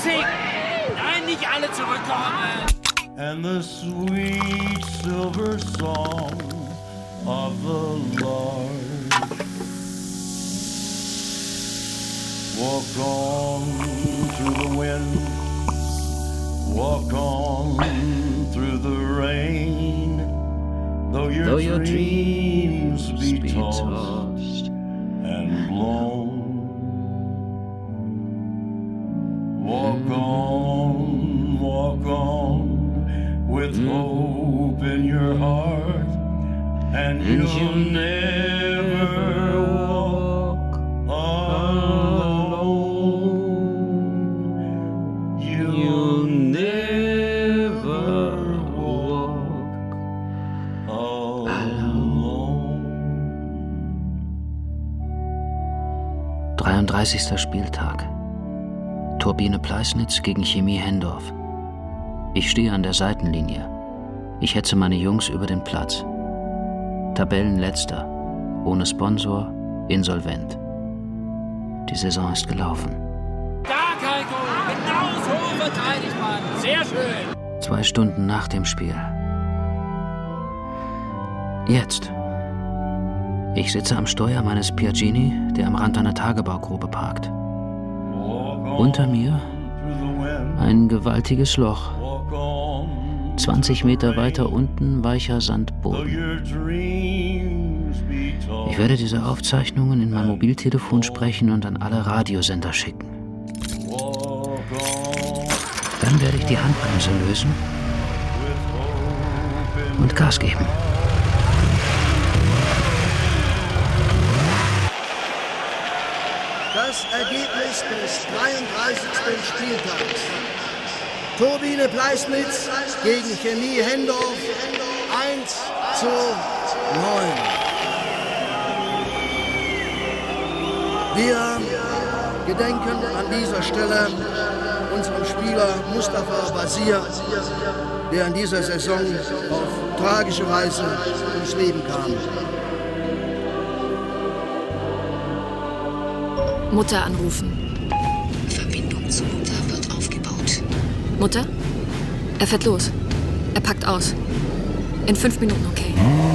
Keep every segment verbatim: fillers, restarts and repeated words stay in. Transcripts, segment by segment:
Pressing! Nein, nicht alle zurückkommen! And the sweet silver song of the lark. Walk on through the wind, walk on through the rain, though your, though your dreams, dreams be, be tossed, tossed and blown. Walk on, walk on, with mm. hope in your heart, and, and you'll, you'll never walk alone. You'll, you'll never walk alone. dreiunddreißigster Spieltag. Turbine Pleisnitz gegen Chemie Hendorf. Ich stehe an der Seitenlinie. Ich hetze meine Jungs über den Platz. Tabellenletzter, ohne Sponsor, insolvent. Die Saison ist gelaufen. Da, Kalko! Genau so verteidigt man! Sehr schön! Zwei Stunden nach dem Spiel. Jetzt. Ich sitze am Steuer meines Piaggini, der am Rand einer Tagebaugrube parkt. Unter mir ein gewaltiges Loch. zwanzig Meter weiter unten weicher Sandboden. Ich werde diese Aufzeichnungen in mein Mobiltelefon sprechen und an alle Radiosender schicken. Dann werde ich die Handbremse lösen und Gas geben. Das Ergebnis des dreiunddreißigsten Spieltags. Turbine Pleisnitz gegen Chemie Hendorf eins zu neun. Wir gedenken an dieser Stelle unserem Spieler Mustafa Basir, der in dieser Saison auf tragische Weise ums Leben kam. Mutter anrufen. Verbindung zu Mutter wird aufgebaut. Mutter? Er fährt los. Er packt aus. In fünf Minuten, okay.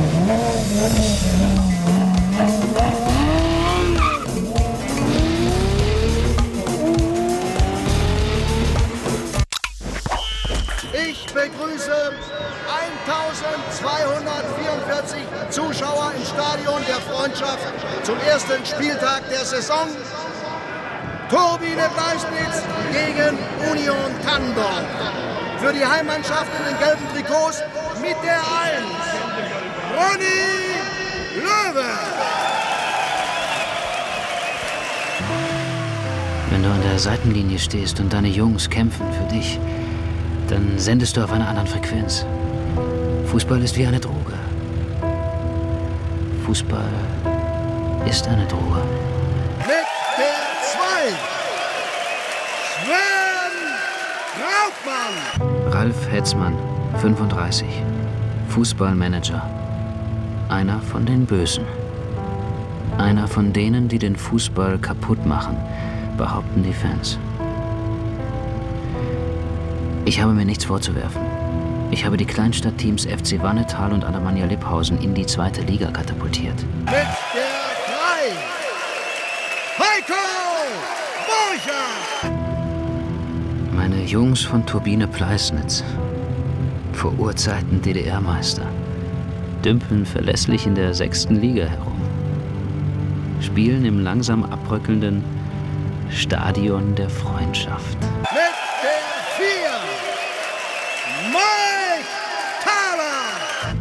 Ich begrüße eintausendzweihundertvierundvierzig Zuschauer im Stadion der Freundschaft zum ersten Spieltag der Saison. Turbine Pleisnitz gegen Union Tandorf. Für die Heimmannschaft in den gelben Trikots mit der eins. Ronny Löwe. Wenn du an der Seitenlinie stehst und deine Jungs kämpfen für dich, dann sendest du auf einer anderen Frequenz. Fußball ist wie eine Droge. Fußball ist eine Droge. Mit der zwei. Sven Rautmann. Ralf Hetzmann, fünfunddreißig. Fußballmanager. Einer von den Bösen. Einer von denen, die den Fußball kaputt machen, behaupten die Fans. Ich habe mir nichts vorzuwerfen. Ich habe die Kleinstadtteams F C Wannetal und Alemannia Lipphausen in die zweite Liga katapultiert. Mit der drei. Heiko Borcher. Meine Jungs von Turbine Pleisnitz, vor Urzeiten D D R-Meister, dümpeln verlässlich in der sechsten Liga herum. Spielen im langsam abbröckelnden Stadion der Freundschaft. Mit der vier. Mike Thaler.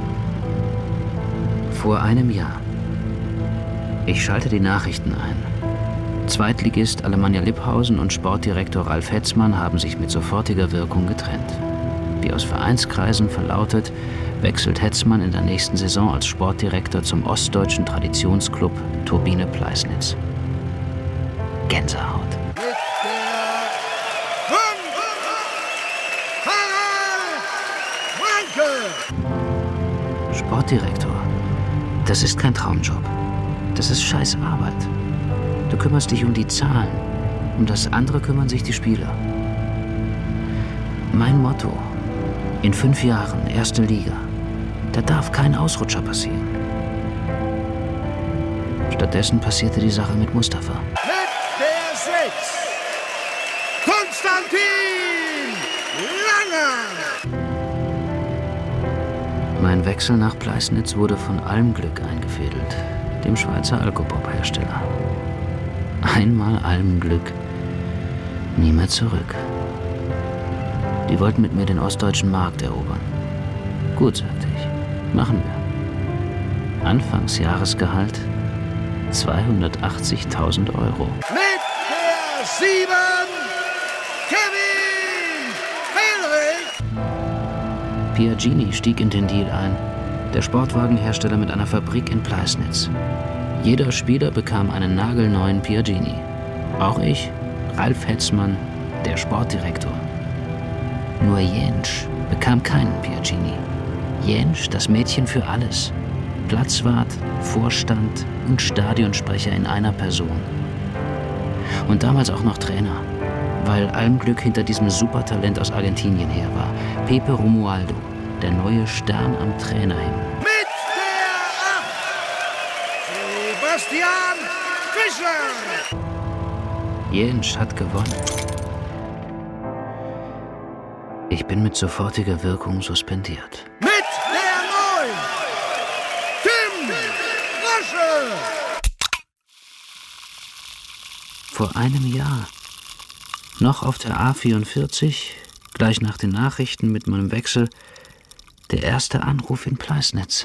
Vor einem Jahr. Ich schalte die Nachrichten ein. Zweitligist Alemannia Lipphausen und Sportdirektor Ralf Hetzmann haben sich mit sofortiger Wirkung getrennt. Wie aus Vereinskreisen verlautet, wechselt Hetzmann in der nächsten Saison als Sportdirektor zum ostdeutschen Traditionsclub Turbine Pleisnitz. Gänsehaut. Mit der fünf. Harald Franke. Sportdirektor, das ist kein Traumjob. Das ist scheiß Arbeit. Du kümmerst dich um die Zahlen. Um das andere kümmern sich die Spieler. Mein Motto: in fünf Jahren erste Liga. Da darf kein Ausrutscher passieren. Stattdessen passierte die Sache mit Mustafa. Mit der sechs. Konstantin Langer. Mein Wechsel nach Pleißnitz wurde von Almglück eingefädelt, dem Schweizer Alkopop-Hersteller. Einmal Almglück, nie mehr zurück. Die wollten mit mir den ostdeutschen Markt erobern. Gut, sagte ich, machen wir. Anfangsjahresgehalt zweihundertachtzigtausend Euro. Mit der sieben, Kevin Hellrich. Piaggini stieg in den Deal ein, der Sportwagenhersteller mit einer Fabrik in Pleißnitz. Jeder Spieler bekam einen nagelneuen Piaggini. Auch ich, Ralf Hetzmann, der Sportdirektor. Nur Jentsch bekam keinen Piaggini. Jentsch, das Mädchen für alles. Platzwart, Vorstand und Stadionsprecher in einer Person. Und damals auch noch Trainer, weil Almglück hinter diesem Supertalent aus Argentinien her war. Pepe Romualdo, der neue Stern am Trainerhimmel. Mit der acht, Sebastian Fischer. Jentsch hat gewonnen. Ich bin mit sofortiger Wirkung suspendiert. Mit der neun, Tim Rosche. Vor einem Jahr, noch auf der A vierundvierzig, gleich nach den Nachrichten mit meinem Wechsel, der erste Anruf in Pleißnitz.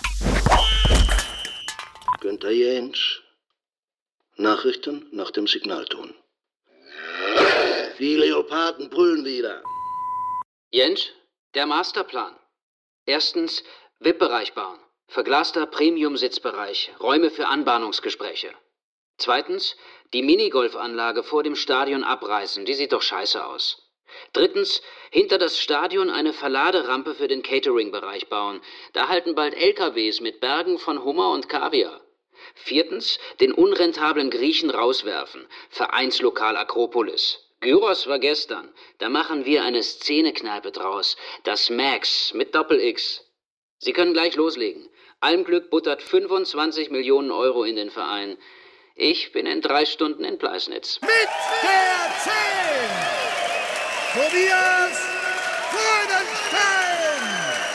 Günther Jentsch. Nachrichten nach dem Signalton. Die Leoparden brüllen wieder. Jentsch, der Masterplan. Erstens, V I P-Bereich bauen. Verglaster Premium-Sitzbereich, Räume für Anbahnungsgespräche. Zweitens, die Minigolfanlage vor dem Stadion abreißen, die sieht doch scheiße aus. Drittens, hinter das Stadion eine Verladerampe für den Catering-Bereich bauen. Da halten bald L K Ws mit Bergen von Hummer und Kaviar. Viertens, den unrentablen Griechen rauswerfen. Vereinslokal Akropolis. Gyros war gestern. Da machen wir eine Szenekneipe draus. Das Max mit Doppel-X. Sie können gleich loslegen. Almglück buttert fünfundzwanzig Millionen Euro in den Verein. Ich bin in drei Stunden in Pleißnitz. Mit der zehn, Tobias Freudenstein.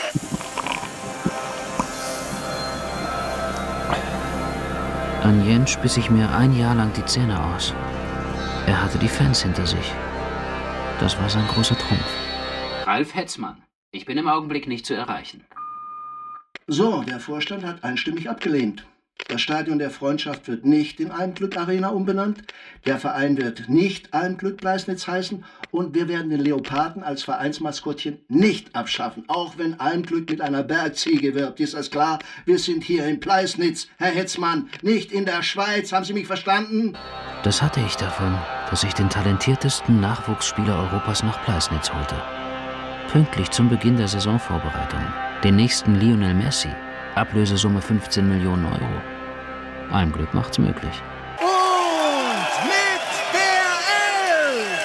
An Jentsch biss ich mir ein Jahr lang die Zähne aus. Er hatte die Fans hinter sich. Das war sein großer Trumpf. Ralf Hetzmann. Ich bin im Augenblick nicht zu erreichen. So, der Vorstand hat einstimmig abgelehnt. Das Stadion der Freundschaft wird nicht in Almglück Arena umbenannt. Der Verein wird nicht Almglück Pleißnitz heißen. Und wir werden den Leoparden als Vereinsmaskottchen nicht abschaffen. Auch wenn Almglück mit einer Bergziege wirbt. Ist das klar? Wir sind hier in Pleißnitz, Herr Hetzmann, nicht in der Schweiz. Haben Sie mich verstanden? Das hatte ich davon, dass ich den talentiertesten Nachwuchsspieler Europas nach Pleißnitz holte. Pünktlich zum Beginn der Saisonvorbereitung. Den nächsten Lionel Messi. Ablösesumme fünfzehn Millionen Euro. Almglück macht's möglich. Und mit der elf,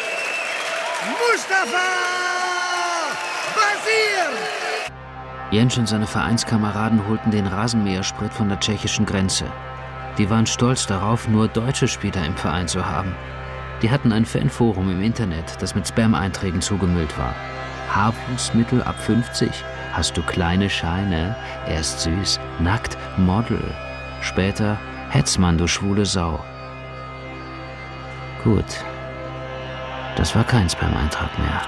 Mustafa Basir. Jentsch und seine Vereinskameraden holten den Rasenmähersprit von der tschechischen Grenze. Die waren stolz darauf, nur deutsche Spieler im Verein zu haben. Die hatten ein Fanforum im Internet, das mit Spam-Einträgen zugemüllt war. Haarwuchsmittel ab fünfzig. Hast du kleine Scheine? Er ist süß, nackt, Model. Später, Hetzmann, du schwule Sau. Gut. Das war kein Spam-Eintrag mehr.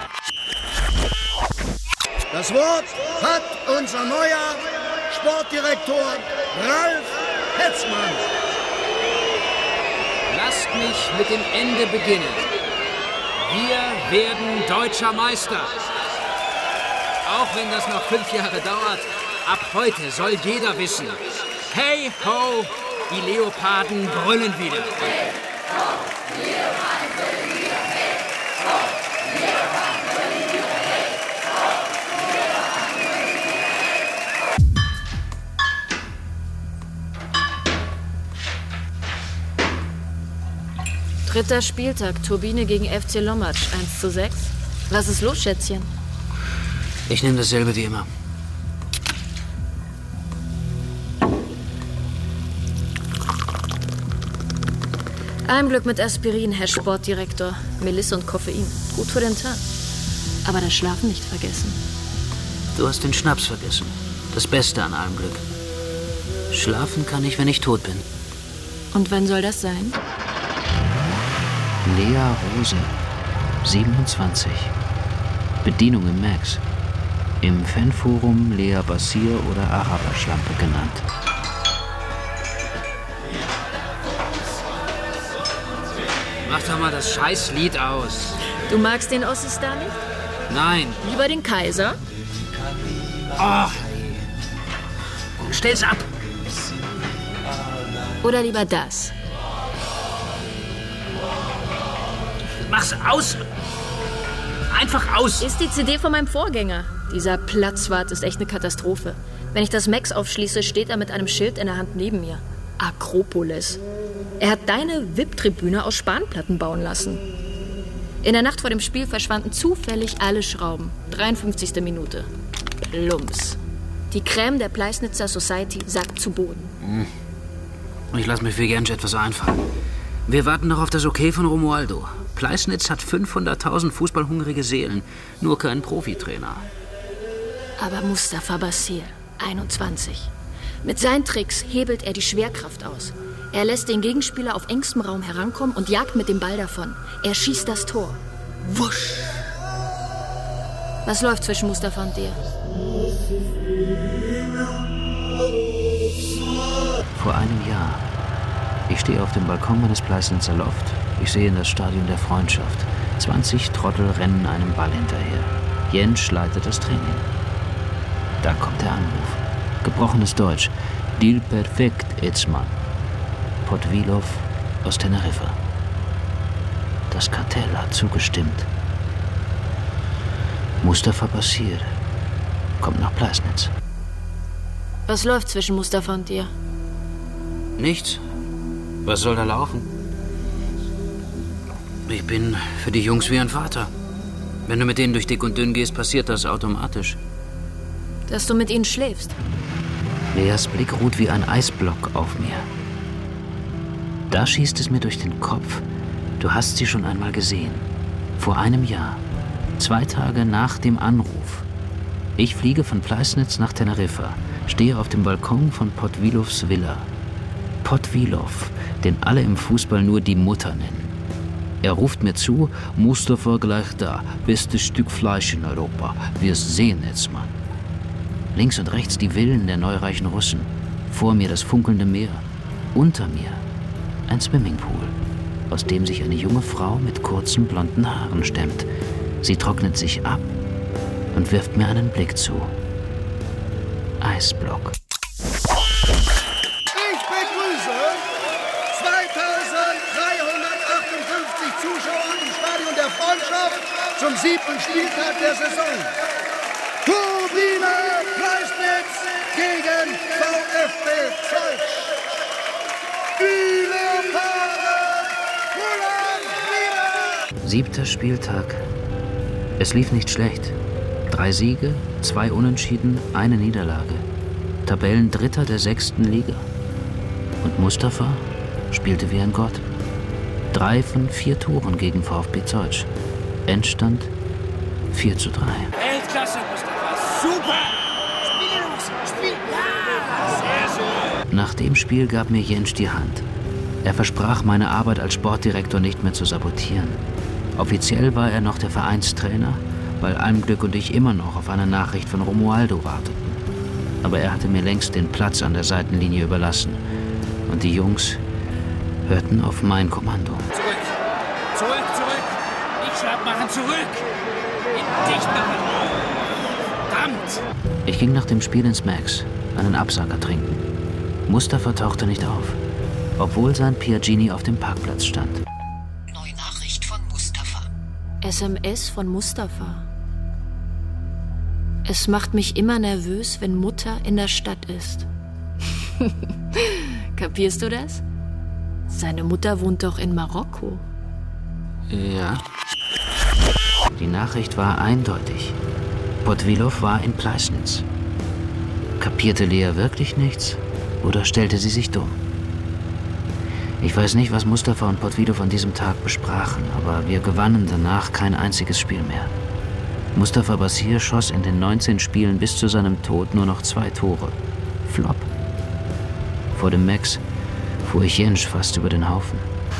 Das Wort hat unser neuer Sportdirektor Ralf Hetzmann. Lasst mich mit dem Ende beginnen. Wir werden deutscher Meister. Auch wenn das noch fünf Jahre dauert, ab heute soll jeder wissen. Hey ho, die Leoparden brüllen wieder. Hey ho, die Leoparden brüllen wieder. Hey ho, die Leoparden brüllen wieder. Hey ho, die Leoparden brüllen wieder. Hey. Dritter Spieltag, Turbine gegen F C Lommatsch, eins zu sechs. Was ist los, Schätzchen? Ich nehme dasselbe wie immer. Ein Glück mit Aspirin, Herr Sportdirektor. Melisse und Koffein. Gut für den Tag. Aber das Schlafen nicht vergessen. Du hast den Schnaps vergessen. Das Beste an allem Glück. Schlafen kann ich, wenn ich tot bin. Und wann soll das sein? Lea Rose, siebenundzwanzig. Bedienung im Max. Im Fanforum Lea Basir oder Araberschlampe genannt. Mach doch mal das Scheißlied aus. Du magst den Ossis da nicht? Nein. Lieber den Kaiser? Oh, stell's ab. Oder lieber das? Mach's aus. Einfach aus. Ist die C D von meinem Vorgänger. Dieser Platzwart ist echt eine Katastrophe. Wenn ich das Max aufschließe, steht er mit einem Schild in der Hand neben mir. Akropolis. Er hat deine V I P-Tribüne aus Spanplatten bauen lassen. In der Nacht vor dem Spiel verschwanden zufällig alle Schrauben. dreiundfünfzigste Minute. Plumps. Die Crème der Pleisnitzer Society sackt zu Boden. Ich lasse mir für Jentsch etwas einfallen. Wir warten noch auf das Okay von Romualdo. Pleisnitz hat fünfhunderttausend fußballhungrige Seelen, nur keinen Profitrainer. Aber Mustafa Basir, einundzwanzig. Mit seinen Tricks hebelt er die Schwerkraft aus. Er lässt den Gegenspieler auf engstem Raum herankommen und jagt mit dem Ball davon. Er schießt das Tor. Wusch! Was läuft zwischen Mustafa und dir? Vor einem Jahr. Ich stehe auf dem Balkon meines Pleisnitzer Loft. Ich sehe in das Stadion der Freundschaft. zwanzig Trottel rennen einem Ball hinterher. Jentsch leitet das Training. Da kommt der Anruf. Gebrochenes Deutsch. Deal perfekt, Etzmann. Podvilov aus Teneriffa. Das Kartell hat zugestimmt. Mustafa Basir kommt nach Pleisnitz. Was läuft zwischen Mustafa und dir? Nichts. Was soll da laufen? Ich bin für die Jungs wie ein Vater. Wenn du mit denen durch dick und dünn gehst, passiert das automatisch. Dass du mit ihnen schläfst. Leas Blick ruht wie ein Eisblock auf mir. Da schießt es mir durch den Kopf. Du hast sie schon einmal gesehen. Vor einem Jahr. Zwei Tage nach dem Anruf. Ich fliege von Pleisnitz nach Teneriffa. Stehe auf dem Balkon von Podvilovs Villa. Podvilov, den alle im Fußball nur die Mutter nennen. Er ruft mir zu, Mustafa gleich da. Bestes Stück Fleisch in Europa. Wir sehen jetzt mal. Links und rechts die Villen der neureichen Russen. Vor mir das funkelnde Meer. Unter mir ein Swimmingpool, aus dem sich eine junge Frau mit kurzen blonden Haaren stemmt. Sie trocknet sich ab und wirft mir einen Blick zu. Eisblock. Ich begrüße zweitausenddreihundertachtundfünfzig Zuschauer im Stadion der Freundschaft zum siebten Spieltag der Saison. Turbine Pleisnitz gegen VfB Zeutsch. Siebter Spieltag. Es lief nicht schlecht. Drei Siege, zwei Unentschieden, eine Niederlage. Tabellendritter der sechsten Liga. Und Mustafa spielte wie ein Gott. Drei von vier Toren gegen VfB Zeutsch. Endstand vier zu drei. Weltklasse, Mustafa. Super. Spiel los. Spiel. Ja. Sehr schön. Nach dem Spiel gab mir Jentsch die Hand. Er versprach, meine Arbeit als Sportdirektor nicht mehr zu sabotieren. Offiziell war er noch der Vereinstrainer, weil Almglück und ich immer noch auf eine Nachricht von Romualdo warteten. Aber er hatte mir längst den Platz an der Seitenlinie überlassen. Und die Jungs hörten auf mein Kommando. Zurück. Zurück, zurück. Nicht schlapp machen, zurück. Dicht machen. Verdammt. Ich ging nach dem Spiel ins Max, einen Absacker trinken. Mustafa tauchte nicht auf, obwohl sein Piaggini auf dem Parkplatz stand. Neue Nachricht von Mustafa. S M S von Mustafa. Es macht mich immer nervös, wenn Mutter in der Stadt ist. Kapierst du das? Seine Mutter wohnt doch in Marokko. Ja. Die Nachricht war eindeutig. Podwillow war in Pleißnitz. Kapierte Lea wirklich nichts oder stellte sie sich dumm? Ich weiß nicht, was Mustafa und Podwillow an diesem Tag besprachen, aber wir gewannen danach kein einziges Spiel mehr. Mustafa Basir schoss in den neunzehn Spielen bis zu seinem Tod nur noch zwei Tore. Flop. Vor dem Max fuhr ich Jentsch fast über den Haufen.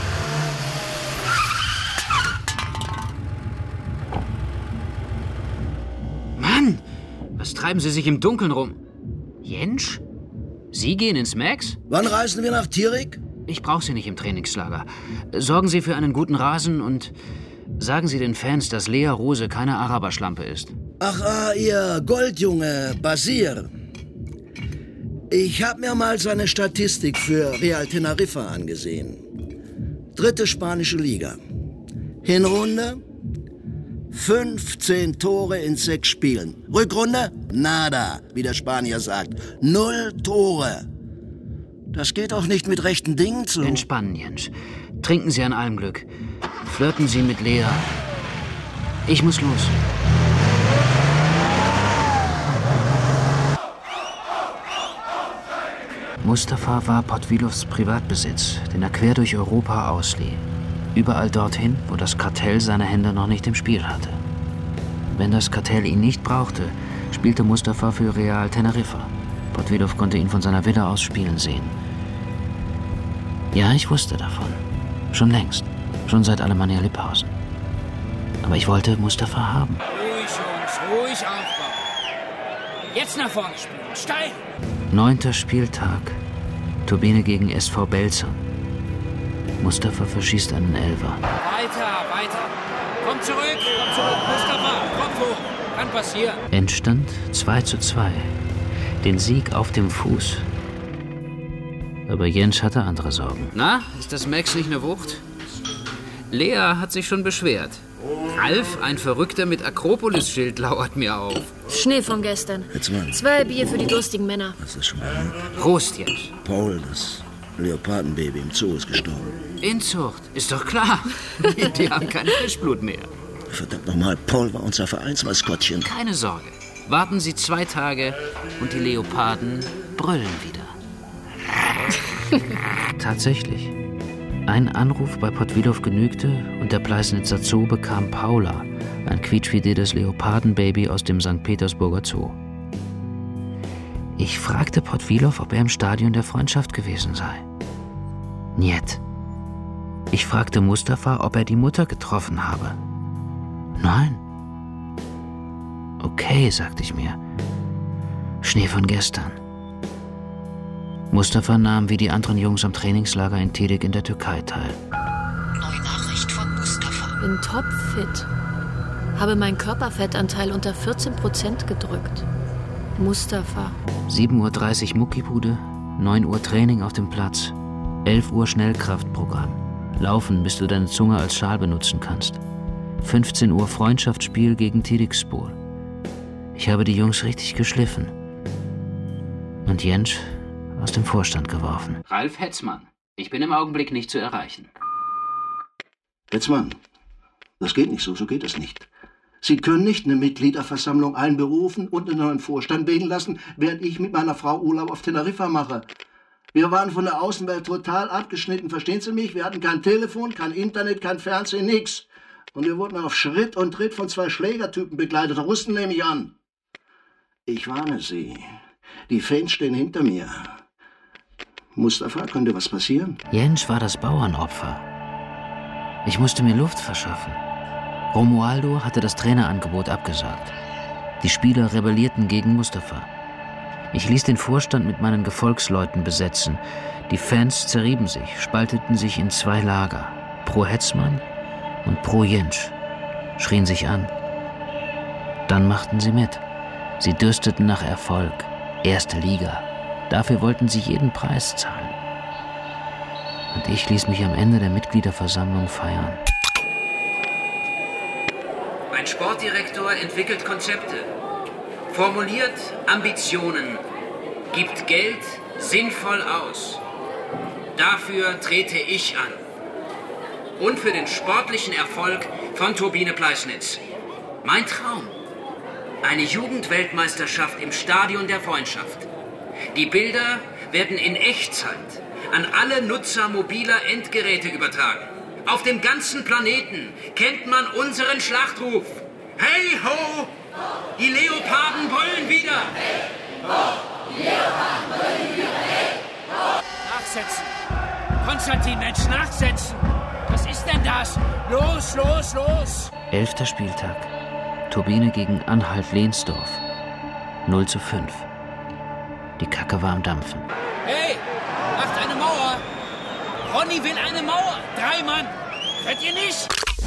Mann! Was treiben Sie sich im Dunkeln rum? Jentsch? Sie gehen ins Max? Wann reisen wir nach Tirik? Ich brauche Sie nicht im Trainingslager. Sorgen Sie für einen guten Rasen und sagen Sie den Fans, dass Lea Rose keine Araberschlampe ist. Ach, ah, ihr Goldjunge, Basir. Ich habe mir mal seine Statistik für Real Teneriffa angesehen. Dritte spanische Liga. Hinrunde? fünfzehn Tore in sechs Spielen. Rückrunde? Nada, wie der Spanier sagt. Null Tore. Das geht auch nicht mit rechten Dingen zu. Entspannen, Jentsch. Trinken Sie an allem Glück. Flirten Sie mit Lea. Ich muss los. Mustafa war Podwillows Privatbesitz, den er quer durch Europa auslieh. Überall dorthin, wo das Kartell seine Hände noch nicht im Spiel hatte. Wenn das Kartell ihn nicht brauchte, spielte Mustafa für Real Teneriffa. Podwillow konnte ihn von seiner Villa aus spielen sehen. Ja, ich wusste davon. Schon längst. Schon seit Alemannia Liphausen. Aber ich wollte Mustafa haben. Ruhig, Jungs, ruhig aufbauen. Jetzt nach vorne spielen. Steil! Neunter Spieltag. Turbine gegen S V Belzern. Mustafa verschießt einen Elfer. Weiter, weiter. Komm zurück, komm zurück. Mustafa, Kopf hoch. Kann passieren. Endstand zwei zu zwei. Den Sieg auf dem Fuß. Aber Jentsch hatte andere Sorgen. Na, ist das Max nicht eine Wucht? Lea hat sich schon beschwert. Ralf, ein Verrückter mit Akropolis-Schild, lauert mir auf. Schnee von gestern. Jetzt mal. Zwei Bier für die durstigen Männer. Das ist schon mal. Prost, Jentsch. Paul, das Leopardenbaby im Zoo ist gestorben. Inzucht, ist doch klar. Die haben kein Frischblut mehr. Verdammt nochmal, Paul war unser Vereinsmaskottchen. Keine Sorge. Warten Sie zwei Tage und die Leoparden brüllen wieder. Tatsächlich. Ein Anruf bei Podwillow genügte und der Pleißnitzer Zoo bekam Paula, ein quietschfideles Leopardenbaby aus dem Sankt Petersburger Zoo. Ich fragte Podwillow, ob er im Stadion der Freundschaft gewesen sei. Niet. Ich fragte Mustafa, ob er die Mutter getroffen habe. Nein. Okay, sagte ich mir. Schnee von gestern. Mustafa nahm wie die anderen Jungs am Trainingslager in Tidik in der Türkei teil. Neue Nachricht von Mustafa. Bin topfit. Habe meinen Körperfettanteil unter vierzehn Prozent gedrückt. Mustafa. sieben Uhr dreißig Muckibude, neun Uhr Training auf dem Platz, elf Uhr Schnellkraftprogramm. Laufen, bis du deine Zunge als Schal benutzen kannst. fünfzehn Uhr Freundschaftsspiel gegen Tidikspor. Ich habe die Jungs richtig geschliffen. Und Jentsch aus dem Vorstand geworfen. Ralf Hetzmann. Ich bin im Augenblick nicht zu erreichen. Hetzmann, das geht nicht so, so geht es nicht. Sie können nicht eine Mitgliederversammlung einberufen und einen neuen Vorstand wählen lassen, während ich mit meiner Frau Urlaub auf Teneriffa mache. Wir waren von der Außenwelt total abgeschnitten, verstehen Sie mich? Wir hatten kein Telefon, kein Internet, kein Fernsehen, nix. Und wir wurden auf Schritt und Tritt von zwei Schlägertypen begleitet, Russen nehme ich an. Ich warne Sie, die Fans stehen hinter mir. Mustafa, könnte was passieren? Jentsch war das Bauernopfer. Ich musste mir Luft verschaffen. Romualdo hatte das Trainerangebot abgesagt. Die Spieler rebellierten gegen Mustafa. Ich ließ den Vorstand mit meinen Gefolgsleuten besetzen. Die Fans zerrieben sich, spalteten sich in zwei Lager. Pro Hetzmann und pro Jentsch. Schrien sich an. Dann machten sie mit. Sie dürsteten nach Erfolg. Erste Liga. Dafür wollten sie jeden Preis zahlen. Und ich ließ mich am Ende der Mitgliederversammlung feiern. Ein Sportdirektor entwickelt Konzepte, formuliert Ambitionen, gibt Geld sinnvoll aus. Dafür trete ich an. Und für den sportlichen Erfolg von Turbine Pleißnitz. Mein Traum. Eine Jugendweltmeisterschaft im Stadion der Freundschaft. Die Bilder werden in Echtzeit an alle Nutzer mobiler Endgeräte übertragen. Auf dem ganzen Planeten kennt man unseren Schlachtruf. Hey ho! Die Leoparden brüllen wieder! Hey ho! Die Leoparden brüllen wieder! Hey ho! Nachsetzen! Konstantin, Mensch, nachsetzen! Was ist denn das? Los, los, los! Elfter Spieltag. Turbine gegen Anhalt-Lehnsdorf. null zu fünf. Die Kacke war am Dampfen. Hey, macht eine Mauer! Ronny will eine Mauer! Drei Mann! Hört ihr nicht?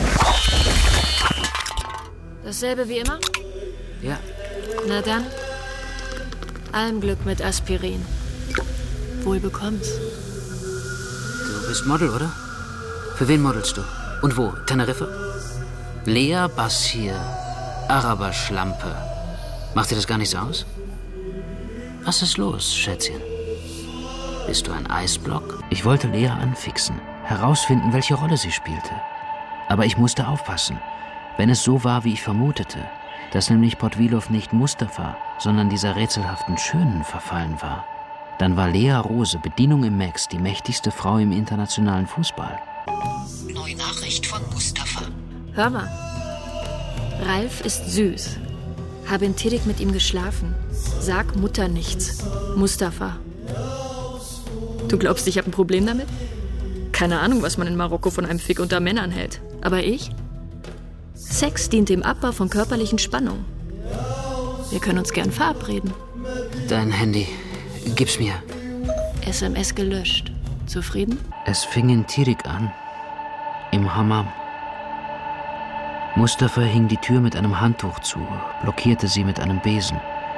Dasselbe wie immer? Ja. Na dann, allem Glück mit Aspirin. Wohl bekomm's. Du bist Model, oder? Für wen modelst du? Und wo? Teneriffa? Lea Basir, Araberschlampe. Macht dir das gar nichts aus? Was ist los, Schätzchen? Bist du ein Eisblock? Ich wollte Lea anfixen, herausfinden, welche Rolle sie spielte. Aber ich musste aufpassen. Wenn es so war, wie ich vermutete, dass nämlich Podwilov nicht Mustafa, sondern dieser rätselhaften Schönen verfallen war, dann war Lea Rose, Bedienung im Max, die mächtigste Frau im internationalen Fußball. Neue Nachricht von Mustafa. Hör mal. Ralf ist süß. Habe in Tedik mit ihm geschlafen. Sag Mutter nichts. Mustafa. Du glaubst, ich habe ein Problem damit? Keine Ahnung, was man in Marokko von einem Fick unter Männern hält. Aber ich? Sex dient dem Abbau von körperlichen Spannungen. Wir können uns gern verabreden. Dein Handy. Gib's mir. S M S gelöscht. Zufrieden? Es fing in Tedik an. Im Hammam. Mustafa hing die Tür mit einem Handtuch zu, blockierte sie mit einem Besen.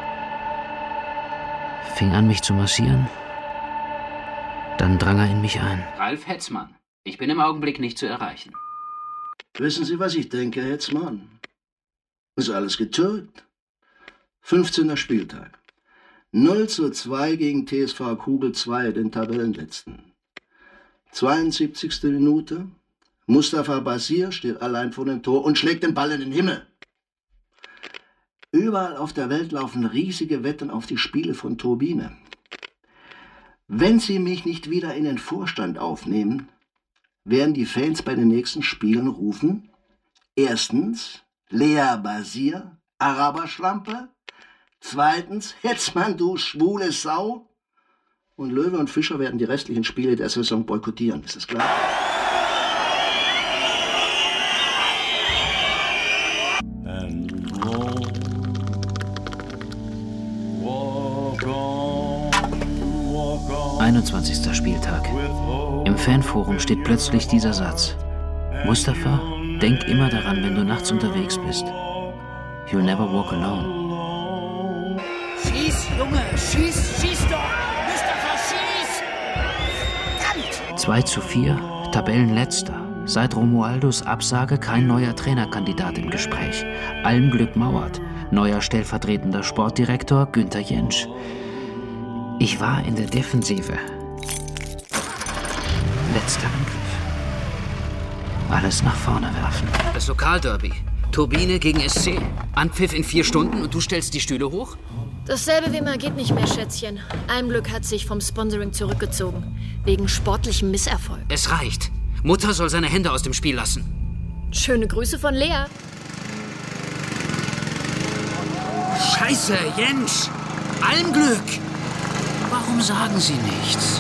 Fing an, mich zu massieren. Dann drang er in mich ein. Ralf Hetzmann. Ich bin im Augenblick nicht zu erreichen. Wissen Sie, was ich denke, Hetzmann? Ist alles getürkt. fünfzehnter Spieltag. null zu zwei gegen T S V Kugel zwei, den Tabellenletzten. zweiundsiebzigste Minute. Mustafa Basir steht allein vor dem Tor und schlägt den Ball in den Himmel. Überall auf der Welt laufen riesige Wetten auf die Spiele von Turbine. Wenn Sie mich nicht wieder in den Vorstand aufnehmen, werden die Fans bei den nächsten Spielen rufen: Erstens, Lea Basir, Araberschlampe. Zweitens, Hetzmann, du schwule Sau. Und Löwe und Fischer werden die restlichen Spiele der Saison boykottieren. Ist das klar? And roll, walk on, walk on einundzwanzigster Spieltag. with hope. Im Fanforum steht plötzlich dieser Satz. Mustafa, denk immer daran, wenn du nachts unterwegs bist. You'll never walk alone. Schieß, Junge, schieß, schieß doch! Mustafa, schieß! Verdammt! zwei zu vier, Tabellenletzter. Seit Romualdos Absage kein neuer Trainerkandidat im Gespräch. Almglück mauert. Neuer stellvertretender Sportdirektor Günther Jentsch. Ich war in der Defensive. Letzter Angriff. Alles nach vorne werfen. Das Lokalderby. Turbine gegen S C. Anpfiff in vier Stunden und du stellst die Stühle hoch? Dasselbe wie immer geht nicht mehr, Schätzchen. Almglück hat sich vom Sponsoring zurückgezogen. Wegen sportlichem Misserfolg. Es reicht. Mutter soll seine Hände aus dem Spiel lassen. Schöne Grüße von Lea. Scheiße, Jentsch! Almglück! Warum sagen Sie nichts?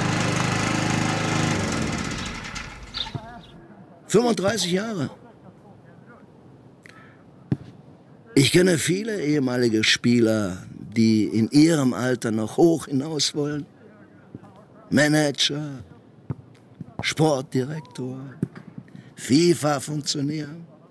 fünfunddreißig Jahre. Ich kenne viele ehemalige Spieler, die in ihrem Alter noch hoch hinaus wollen. Manager, Sportdirektor, FIFA-Funktionär.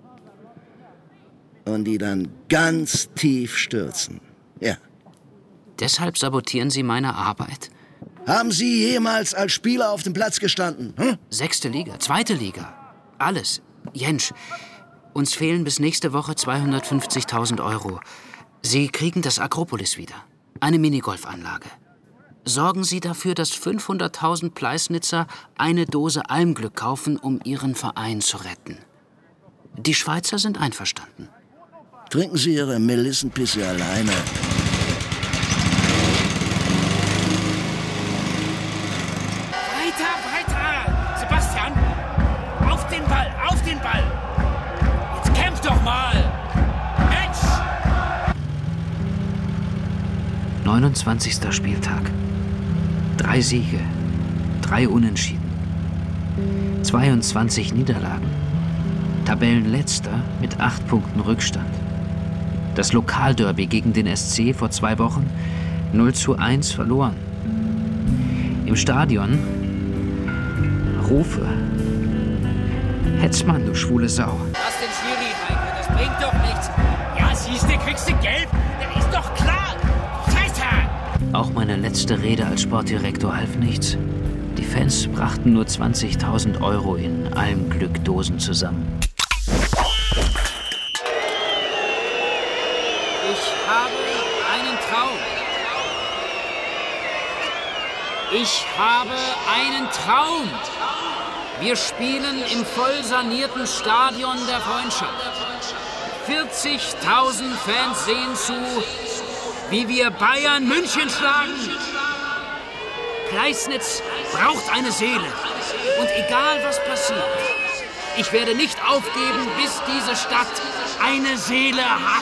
Und die dann ganz tief stürzen. Ja. Deshalb sabotieren Sie meine Arbeit? Haben Sie jemals als Spieler auf dem Platz gestanden? Hm? Sechste Liga, zweite Liga. Alles. Jentsch, uns fehlen bis nächste Woche zweihundertfünfzigtausend Euro. Sie kriegen das Akropolis wieder. Eine Minigolfanlage. Sorgen Sie dafür, dass fünfhunderttausend Pleisnitzer eine Dose Almglück kaufen, um ihren Verein zu retten. Die Schweizer sind einverstanden. Trinken Sie Ihre Melissenpisse alleine. Weiter, weiter! Sebastian! Auf den Ball, auf den Ball! Jetzt kämpf doch mal! Mensch! neunundzwanzigster Spieltag. Drei Siege, drei Unentschieden, zweiundzwanzig Niederlagen. Tabellenletzter mit acht Punkten Rückstand. Das Lokalderby gegen den S C vor zwei Wochen null zu eins verloren. Im Stadion Rufe. Hetzmann, du schwule Sau. Lass den Schiri, Heike, das bringt doch nichts. Ja, siehst du, kriegst du gelb? Das ist doch klar. Scheiße! Auch meine letzte Rede als Sportdirektor half nichts. Die Fans brachten nur zwanzigtausend Euro in Almglück-Dosen zusammen. Ich habe einen Traum. Ich habe einen Traum. Wir spielen im voll sanierten Stadion der Freundschaft. vierzigtausend Fans sehen zu, wie wir Bayern München schlagen. Pleisnitz braucht eine Seele. Und egal was passiert, ich werde nicht aufgeben, bis diese Stadt eine Seele hat.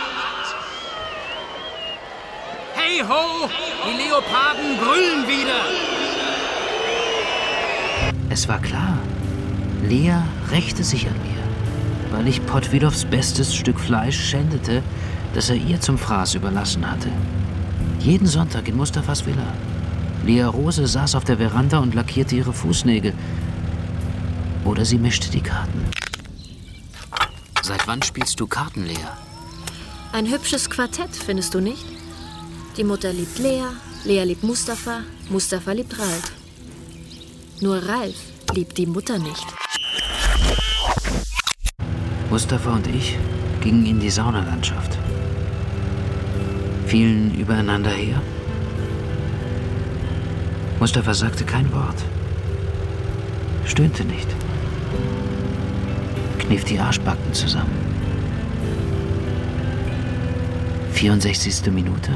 Hey ho, die Leoparden brüllen wieder. Es war klar, Lea rächte sich an mir, weil ich Podwilows bestes Stück Fleisch schändete, das er ihr zum Fraß überlassen hatte. Jeden Sonntag in Mustafas Villa. Lea Rose saß auf der Veranda und lackierte ihre Fußnägel. Oder sie mischte die Karten. Seit wann spielst du Karten, Lea? Ein hübsches Quartett, findest du nicht? Die Mutter liebt Lea, Lea liebt Mustafa, Mustafa liebt Ralf. Nur Ralf liebt die Mutter nicht. Mustafa und ich gingen in die Saunalandschaft. Fielen übereinander her. Mustafa sagte kein Wort. Stöhnte nicht. Kniff die Arschbacken zusammen. vierundsechzigste Minute.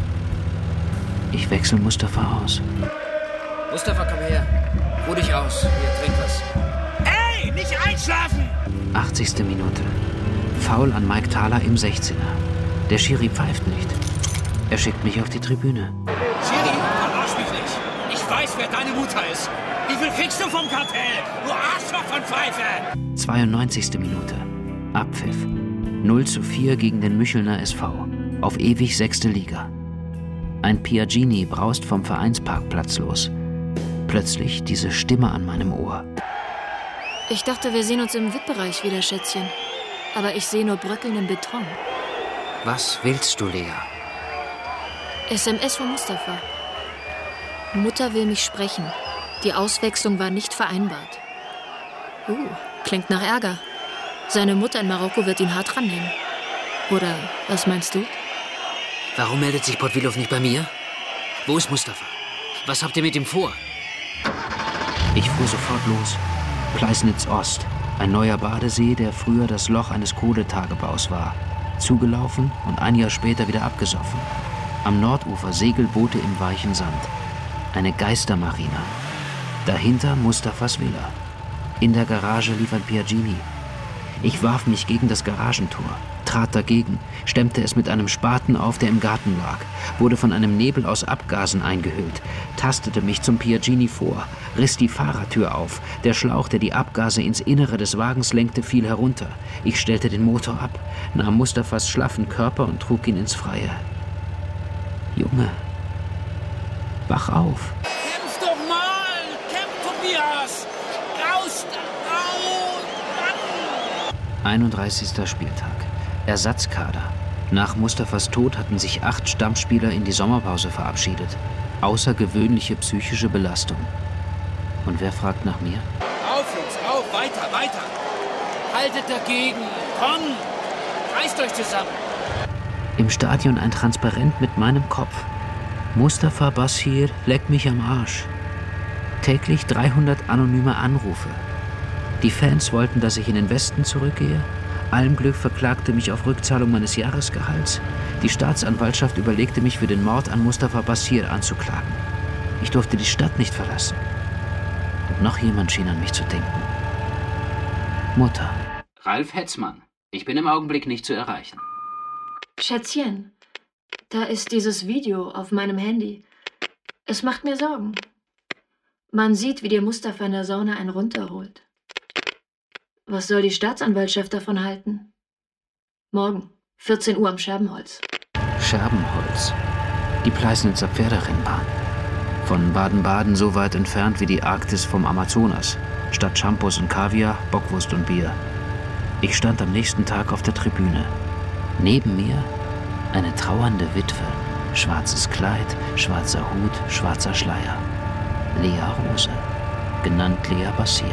Ich wechsle Mustafa aus. Mustafa, komm her. Ruh dich aus. Hier, trink was. Ey, nicht einschlafen! achtzigste Minute. Foul an Mike Thaler im sechzehner. Der Schiri pfeift nicht. Er schickt mich auf die Tribüne. Schiri, verarsch mich nicht. Ich weiß, wer deine Mutter ist. Wie viel kriegst du vom Kartell? Du Arschloch von Pfeife! zweiundneunzigste Minute. Abpfiff. null zu vier gegen den Müchelner S V. Auf ewig sechste Liga. Ein Piaggini braust vom Vereinsparkplatz los. Plötzlich diese Stimme an meinem Ohr. Ich dachte, wir sehen uns im V I P-Bereich wieder, Schätzchen. Aber ich sehe nur bröckelnden Beton. Was willst du, Lea? S M S von Mustafa. Mutter will mich sprechen. Die Auswechslung war nicht vereinbart. Uh, klingt nach Ärger. Seine Mutter in Marokko wird ihn hart rannehmen. Oder was meinst du? Warum meldet sich Podwilow nicht bei mir? Wo ist Mustafa? Was habt ihr mit ihm vor? Ich fuhr sofort los. Pleisnitz Ost. Ein neuer Badesee, der früher das Loch eines Kohletagebaus war. Zugelaufen und ein Jahr später wieder abgesoffen. Am Nordufer Segelboote im weichen Sand. Eine Geistermarina. Dahinter Mustafas Villa. In der Garage lief ein Piaggini. Ich warf mich gegen das Garagentor, trat dagegen, stemmte es mit einem Spaten auf, der im Garten lag, wurde von einem Nebel aus Abgasen eingehüllt, tastete mich zum Piaggini vor, riss die Fahrertür auf. Der Schlauch, der die Abgase ins Innere des Wagens lenkte, fiel herunter. Ich stellte den Motor ab, nahm Mustafas schlaffen Körper und trug ihn ins Freie. Junge, wach auf. Kämpf doch mal! Kämpf, Tobias! Raus! Raus! einunddreißigster Spieltag. Ersatzkader. Nach Mustafas Tod hatten sich acht Stammspieler in die Sommerpause verabschiedet. Außergewöhnliche psychische Belastung. Und wer fragt nach mir? Auf, Jungs, auf! Weiter, weiter! Haltet dagegen! Komm! Reißt euch zusammen! Im Stadion ein Transparent mit meinem Kopf. Mustafa Bashir, leck mich am Arsch. Täglich dreihundert anonyme Anrufe. Die Fans wollten, dass ich in den Westen zurückgehe. Almglück verklagte mich auf Rückzahlung meines Jahresgehalts. Die Staatsanwaltschaft überlegte mich für den Mord an Mustafa Bassir anzuklagen. Ich durfte die Stadt nicht verlassen. Und noch jemand schien an mich zu denken. Mutter. Ralf Hetzmann. Ich bin im Augenblick nicht zu erreichen. Schätzchen, da ist dieses Video auf meinem Handy. Es macht mir Sorgen. Man sieht, wie dir Mustafa in der Sauna einen runterholt. Was soll die Staatsanwaltschaft davon halten? Morgen, vierzehn Uhr am Scherbenholz. Scherbenholz. Die Pleißnitzer Pferderennbahn. Von Baden-Baden so weit entfernt wie die Arktis vom Amazonas. Statt Shampoos und Kaviar, Bockwurst und Bier. Ich stand am nächsten Tag auf der Tribüne. Neben mir eine trauernde Witwe. Schwarzes Kleid, schwarzer Hut, schwarzer Schleier. Lea Rose, genannt Lea Bassir.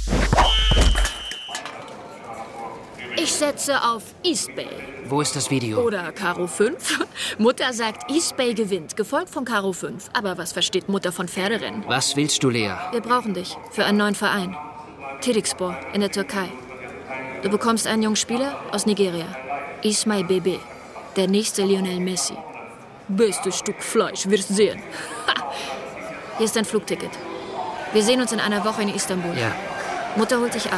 Ich setze auf East Bay. Wo ist das Video? Oder Karo fünf. Mutter sagt, East Bay gewinnt, gefolgt von Karo fünf. Aber was versteht Mutter von Pferderennen? Was willst du, Lea? Wir brauchen dich für einen neuen Verein. Tirikspor in der Türkei. Du bekommst einen jungen Spieler aus Nigeria. Ismail Bebe, der nächste Lionel Messi. Bestes Stück Fleisch, wirst sehen. Ha. Hier ist dein Flugticket. Wir sehen uns in einer Woche in Istanbul. Ja. Mutter holt dich ab.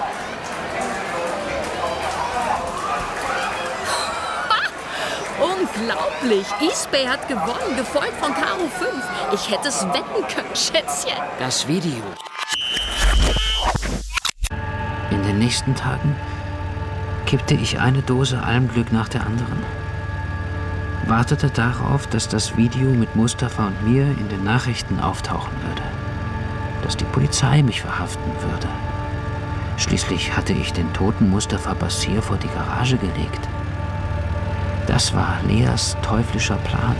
Unglaublich! East Bay hat gewonnen, gefolgt von Karo fünf. Ich hätte es wetten können, Schätzchen. Das Video. In den nächsten Tagen kippte ich eine Dose Almglück nach der anderen. Wartete darauf, dass das Video mit Mustafa und mir in den Nachrichten auftauchen würde. Dass die Polizei mich verhaften würde. Schließlich hatte ich den toten Mustafa Bassir vor die Garage gelegt. Das war Leas teuflischer Plan.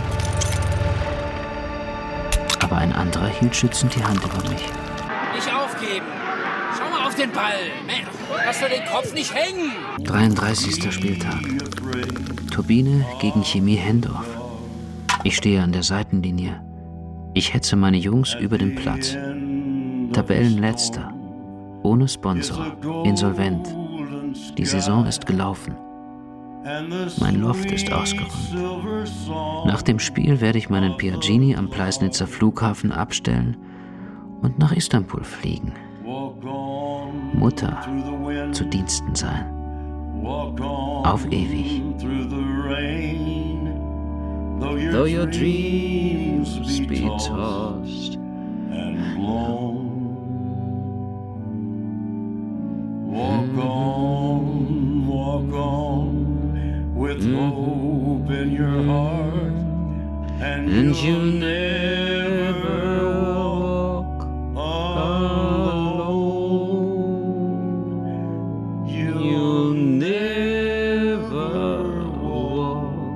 Aber ein anderer hielt schützend die Hand über mich. Nicht aufgeben. Schau mal auf den Ball. Lass dir den Kopf nicht hängen. dreiunddreißigster Spieltag. Turbine gegen Chemie Hendorf. Ich stehe an der Seitenlinie. Ich hetze meine Jungs über den Platz. Tabellenletzter. Ohne Sponsor. Insolvent. Die Saison ist gelaufen. Mein Loft ist ausgeräumt. Nach dem Spiel werde ich meinen Piaggini am Pleißnitzer Flughafen abstellen und nach Istanbul fliegen. Mutter zu Diensten sein. Auf ewig. Though your dreams be tossed and blown, walk on, walk on. With hope in your heart, and, and you'll never walk alone. You'll never walk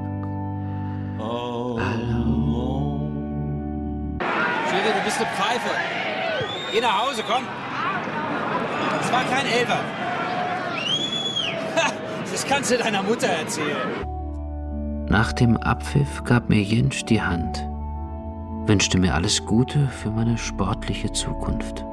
alone. Schiri, du bist eine Pfeife. Geh nach Hause, komm. Es war kein Elfer. Das kannst du deiner Mutter erzählen. Nach dem Abpfiff gab mir Jentsch die Hand, wünschte mir alles Gute für meine sportliche Zukunft.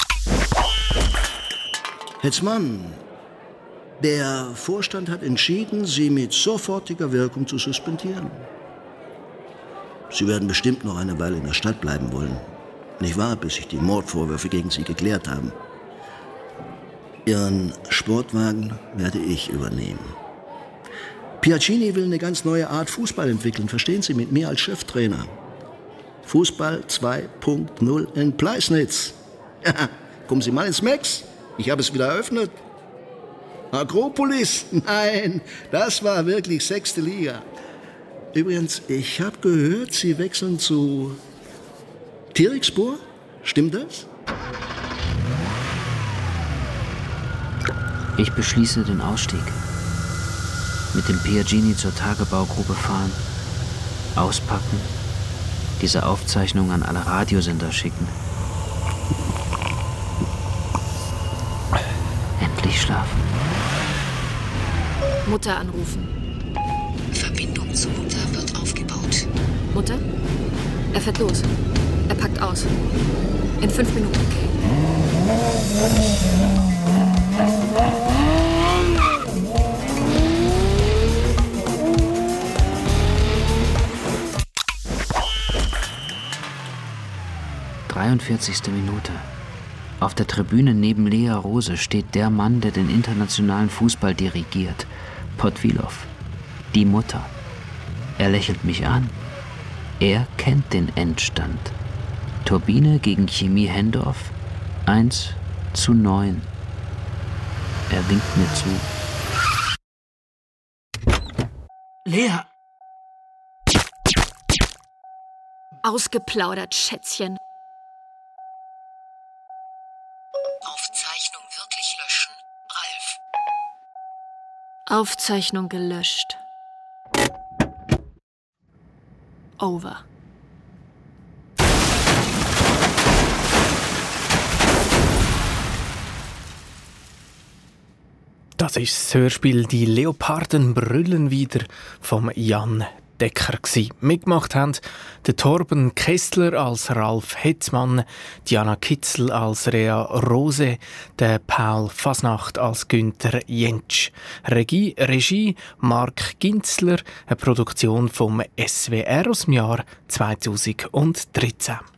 Hetzmann, der Vorstand hat entschieden, Sie mit sofortiger Wirkung zu suspendieren. Sie werden bestimmt noch eine Weile in der Stadt bleiben wollen. Nicht wahr, bis sich die Mordvorwürfe gegen Sie geklärt haben. Ihren Sportwagen werde ich übernehmen. Piaggini will eine ganz neue Art Fußball entwickeln, verstehen Sie, mit mir als Cheftrainer. Fußball zwei Punkt null in Pleißnitz. Ja, kommen Sie mal ins Max. Ich habe es wieder eröffnet. Akropolis? Nein, das war wirklich sechste Liga. Übrigens, ich habe gehört, Sie wechseln zu Tirikspor. Stimmt das? Ich beschließe den Ausstieg. Mit dem Piaggini zur Tagebaugruppe fahren, auspacken, diese Aufzeichnung an alle Radiosender schicken. Endlich schlafen. Mutter anrufen. Verbindung zu Mutter wird aufgebaut. Mutter? Er fährt los. Er packt aus. In fünf Minuten, okay. zweiundvierzigste Minute. Auf der Tribüne neben Lea Rose steht der Mann, der den internationalen Fußball dirigiert. Podwilov. Die Mutter. Er lächelt mich an. Er kennt den Endstand. Turbine gegen Chemie Hendorf. eins zu neun. Er winkt mir zu. Lea! Ausgeplaudert, Schätzchen. Aufzeichnung wirklich löschen. Ralf. Aufzeichnung gelöscht. Over. Das ist das Hörspiel «Die Leoparden brüllen wieder» vom Jan Decker gsi. Mitgemacht haben der Torben Kessler als Ralf Hetzmann, Diana Kitzel als Rea Rose, der Paul Fasnacht als Günther Jentsch. Regie, Regie Mark Ginzler, eine Produktion vom S W R aus dem Jahr zweitausenddreizehn.